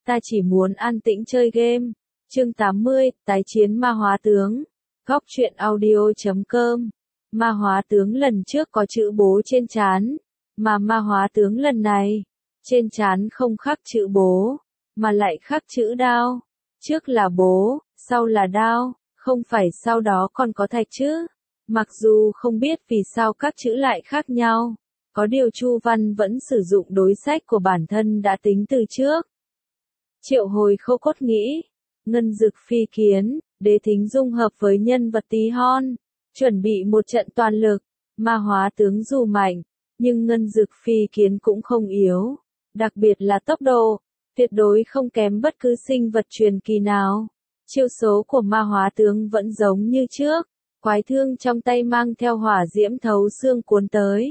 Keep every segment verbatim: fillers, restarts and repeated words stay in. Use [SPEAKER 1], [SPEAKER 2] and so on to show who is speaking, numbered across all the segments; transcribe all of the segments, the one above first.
[SPEAKER 1] ta chỉ muốn an tĩnh chơi game. Chương tám mươi, tái chiến ma hóa tướng. Góc truyện audio chấm com. Ma hóa tướng lần trước có chữ bố trên trán, mà ma hóa tướng lần này, trên trán không khắc chữ bố, mà lại khắc chữ đao. Trước là bố, sau là đao, không phải sau đó còn có thạch chứ. Mặc dù không biết vì sao các chữ lại khác nhau, có điều Chu Văn vẫn sử dụng đối sách của bản thân đã tính từ trước. Triệu hồi khâu cốt nghĩ, ngân dực phi kiến, đế thính dung hợp với nhân vật tí hon, chuẩn bị một trận toàn lực. Ma hóa tướng dù mạnh, nhưng ngân dực phi kiến cũng không yếu, đặc biệt là tốc độ, tuyệt đối không kém bất cứ sinh vật truyền kỳ nào. Chiêu số của ma hóa tướng vẫn giống như trước, quái thương trong tay mang theo hỏa diễm thấu xương cuốn tới.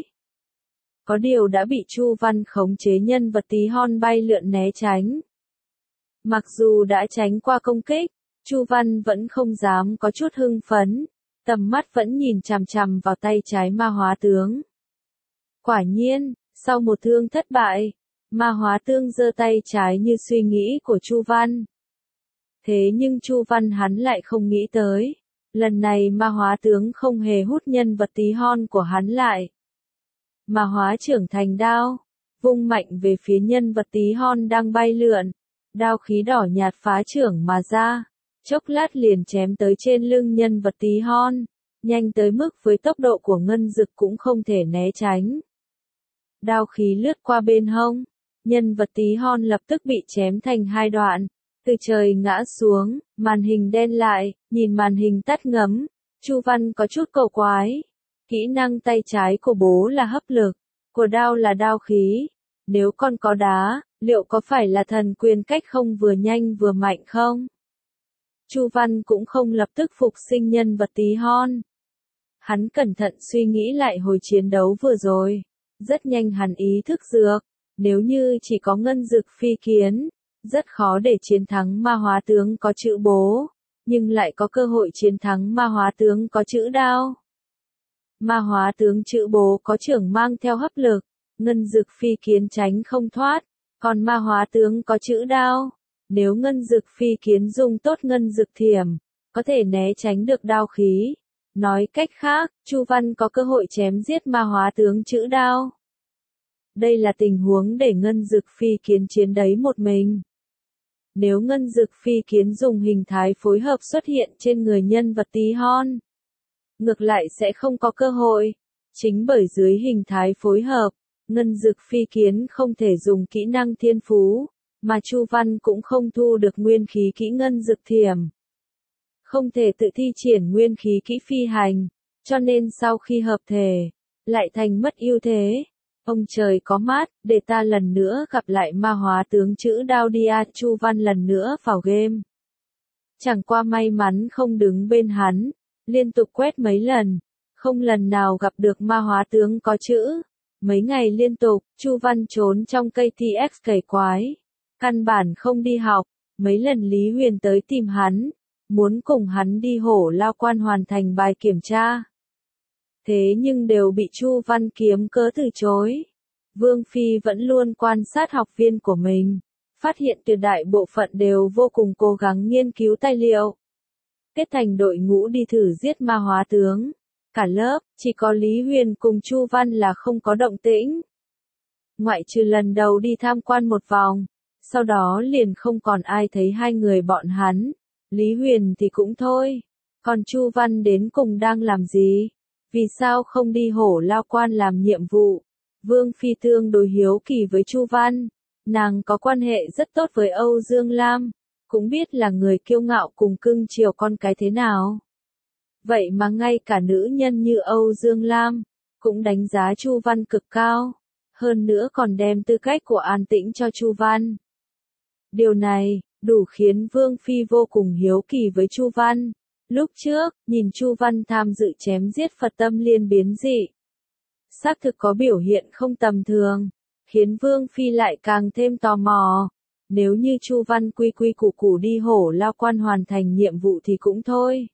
[SPEAKER 1] Có điều đã bị Chu Văn khống chế nhân vật tí hon bay lượn né tránh. Mặc dù đã tránh qua công kích, Chu Văn vẫn không dám có chút hưng phấn, tầm mắt vẫn nhìn chằm chằm vào tay trái ma hóa tướng. Quả nhiên, sau một thương thất bại, ma hóa tướng giơ tay trái như suy nghĩ của Chu Văn. Thế nhưng Chu Văn hắn lại không nghĩ tới, lần này ma hóa tướng không hề hút nhân vật tí hon của hắn lại. Ma hóa trưởng thành đao, vung mạnh về phía nhân vật tí hon đang bay lượn, đao khí đỏ nhạt phá trưởng mà ra, chốc lát liền chém tới trên lưng nhân vật tí hon, nhanh tới mức với tốc độ của ngân dực cũng không thể né tránh. Đao khí lướt qua bên hông, nhân vật tí hon lập tức bị chém thành hai đoạn, từ trời ngã xuống, màn hình đen lại, nhìn màn hình tắt ngấm, Chu Văn có chút cầu quái. Kỹ năng tay trái của bố là hấp lực, của đao là đao khí. Nếu con có đá, liệu có phải là thần quyền cách không vừa nhanh vừa mạnh không? Chu Văn cũng không lập tức phục sinh nhân vật tí hon. Hắn cẩn thận suy nghĩ lại hồi chiến đấu vừa rồi. Rất nhanh hắn ý thức dược. Nếu như chỉ có ngân dực phi kiến, rất khó để chiến thắng ma hóa tướng có chữ bố. Nhưng lại có cơ hội chiến thắng ma hóa tướng có chữ đao. Ma hóa tướng chữ bố có trưởng mang theo hấp lực, ngân dực phi kiến tránh không thoát, còn ma hóa tướng có chữ đao. Nếu ngân dực phi kiến dùng tốt ngân dực thiểm, có thể né tránh được đao khí. Nói cách khác, Chu Văn có cơ hội chém giết ma hóa tướng chữ đao. Đây là tình huống để ngân dực phi kiến chiến đấy một mình. Nếu ngân dực phi kiến dùng hình thái phối hợp xuất hiện trên người nhân vật tí hon, ngược lại sẽ không có cơ hội. Chính bởi dưới hình thái phối hợp, ngân dực phi kiến không thể dùng kỹ năng thiên phú, mà Chu Văn cũng không thu được nguyên khí kỹ ngân dực thiểm. Không thể tự thi triển nguyên khí kỹ phi hành, cho nên sau khi hợp thể, lại thành mất ưu thế. Ông trời có mát, để ta lần nữa gặp lại ma hóa tướng chữ đao đi à. Chu Văn lần nữa vào game. Chẳng qua may mắn không đứng bên hắn, liên tục quét mấy lần, không lần nào gặp được ma hóa tướng có chữ. Mấy ngày liên tục, Chu Văn trốn trong cây tê ích cày quái. Căn bản không đi học, mấy lần Lý Huyền tới tìm hắn, muốn cùng hắn đi hổ lao quan hoàn thành bài kiểm tra. Thế nhưng đều bị Chu Văn kiếm cớ từ chối. Vương Phi vẫn luôn quan sát học viên của mình, phát hiện tuyệt đại bộ phận đều vô cùng cố gắng nghiên cứu tài liệu. Kết thành đội ngũ đi thử giết ma hóa tướng. Cả lớp, chỉ có Lý Huyền cùng Chu Văn là không có động tĩnh. Ngoại trừ lần đầu đi tham quan một vòng, sau đó liền không còn ai thấy hai người bọn hắn. Lý Huyền thì cũng thôi. Còn Chu Văn đến cùng đang làm gì? Vì sao không đi hổ lao quan làm nhiệm vụ? Vương Phi tương đối hiếu kỳ với Chu Văn. Nàng có quan hệ rất tốt với Âu Dương Lam, cũng biết là người kiêu ngạo cùng cưng chiều con cái thế nào. Vậy mà ngay cả nữ nhân như Âu Dương Lam, cũng đánh giá Chu Văn cực cao. Hơn nữa còn đem tư cách của an tĩnh cho Chu Văn. Điều này, đủ khiến Vương Phi vô cùng hiếu kỳ với Chu Văn. Lúc trước, nhìn Chu Văn tham dự chém giết Phật tâm liên biến dị. Xác thực có biểu hiện không tầm thường, khiến Vương Phi lại càng thêm tò mò. Nếu như Chu Văn quy quy củ củ đi hổ lao quan hoàn thành nhiệm vụ thì cũng thôi.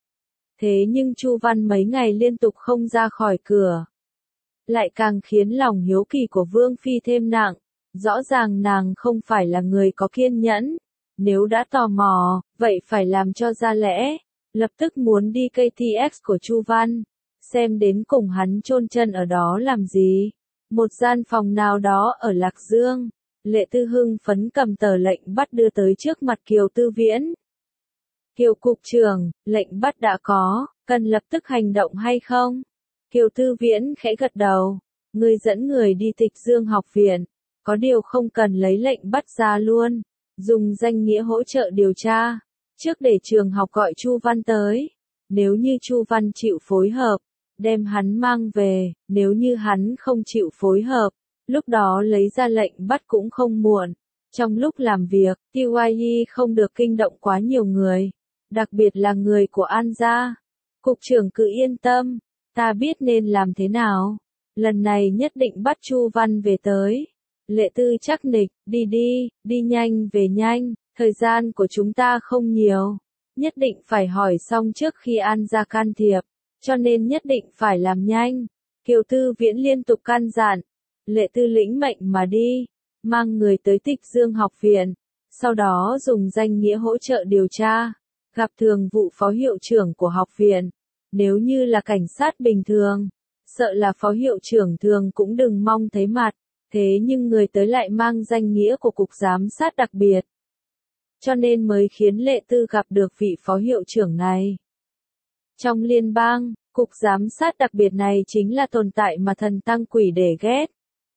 [SPEAKER 1] Thế nhưng Chu Văn mấy ngày liên tục không ra khỏi cửa, lại càng khiến lòng hiếu kỳ của Vương Phi thêm nặng. Rõ ràng nàng không phải là người có kiên nhẫn. Nếu đã tò mò, vậy phải làm cho ra lẽ. Lập tức muốn đi ca tê ích của Chu Văn. Xem đến cùng hắn chôn chân ở đó làm gì. Một gian phòng nào đó ở Lạc Dương. Lệ Tư hưng phấn cầm tờ lệnh bắt đưa tới trước mặt Kiều Tư Viễn. Kiều cục trưởng, lệnh bắt đã có, cần lập tức hành động hay không? Kiều Tư Viễn khẽ gật đầu. Người dẫn người đi Tịch Dương học viện. Có điều không cần lấy lệnh bắt ra luôn. Dùng danh nghĩa hỗ trợ điều tra. Trước để trường học gọi Chu Văn tới. Nếu như Chu Văn chịu phối hợp, đem hắn mang về. Nếu như hắn không chịu phối hợp, lúc đó lấy ra lệnh bắt cũng không muộn. Trong lúc làm việc, tê i e không được kinh động quá nhiều người. Đặc biệt là người của An gia. Cục trưởng cứ yên tâm. Ta biết nên làm thế nào. Lần này nhất định bắt Chu Văn về tới. Lệ Tư chắc nịch, đi đi, đi nhanh về nhanh, thời gian của chúng ta không nhiều. Nhất định phải hỏi xong trước khi An gia can thiệp, cho nên nhất định phải làm nhanh. Kiều Tư Viễn liên tục can dặn. Lệ Tư lĩnh mệnh mà đi, mang người tới Tịch Dương học viện, sau đó dùng danh nghĩa hỗ trợ điều tra, gặp thường vụ phó hiệu trưởng của học viện. Nếu như là cảnh sát bình thường, sợ là phó hiệu trưởng thường cũng đừng mong thấy mặt. Thế nhưng người tới lại mang danh nghĩa của cục giám sát đặc biệt. Cho nên mới khiến Lệ Tư gặp được vị phó hiệu trưởng này. Trong liên bang, cục giám sát đặc biệt này chính là tồn tại mà thần tăng quỷ để ghét.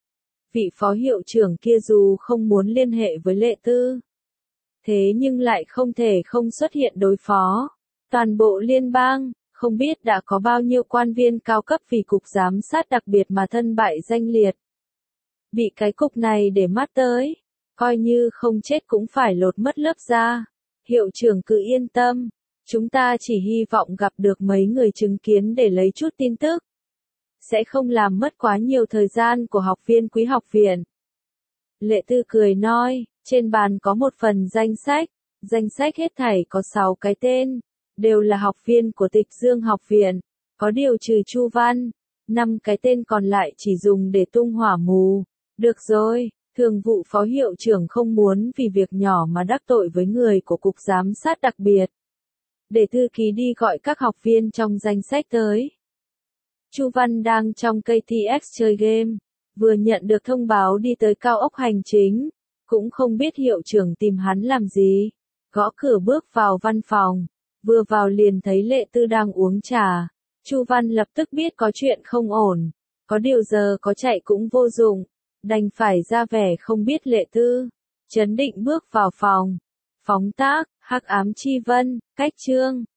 [SPEAKER 1] Vị phó hiệu trưởng kia dù không muốn liên hệ với Lệ Tư, thế nhưng lại không thể không xuất hiện đối phó. Toàn bộ liên bang, không biết đã có bao nhiêu quan viên cao cấp vì cục giám sát đặc biệt mà thân bại danh liệt. Bị cái cục này để mắt tới, coi như không chết cũng phải lột mất lớp da. Hiệu trưởng cứ yên tâm, chúng ta chỉ hy vọng gặp được mấy người chứng kiến để lấy chút tin tức. Sẽ không làm mất quá nhiều thời gian của học viên quý học viện. Lệ Tư cười nói, trên bàn có một phần danh sách, danh sách hết thảy có sáu cái tên, đều là học viên của Tịch Dương học viện, có điều trừ Chu Văn, năm cái tên còn lại chỉ dùng để tung hỏa mù. Được rồi, thường vụ phó hiệu trưởng không muốn vì việc nhỏ mà đắc tội với người của cục giám sát đặc biệt. Để thư ký đi gọi các học viên trong danh sách tới. Chu Văn đang trong ca tê ích chơi game, vừa nhận được thông báo đi tới cao ốc hành chính, cũng không biết hiệu trưởng tìm hắn làm gì. Gõ cửa bước vào văn phòng, vừa vào liền thấy Lệ Tư đang uống trà. Chu Văn lập tức biết có chuyện không ổn, có điều giờ có chạy cũng vô dụng, đành phải ra vẻ không biết Lệ Tư. Trấn định bước vào phòng. Phóng tác, Hắc Ám Chi Vân, cách chương.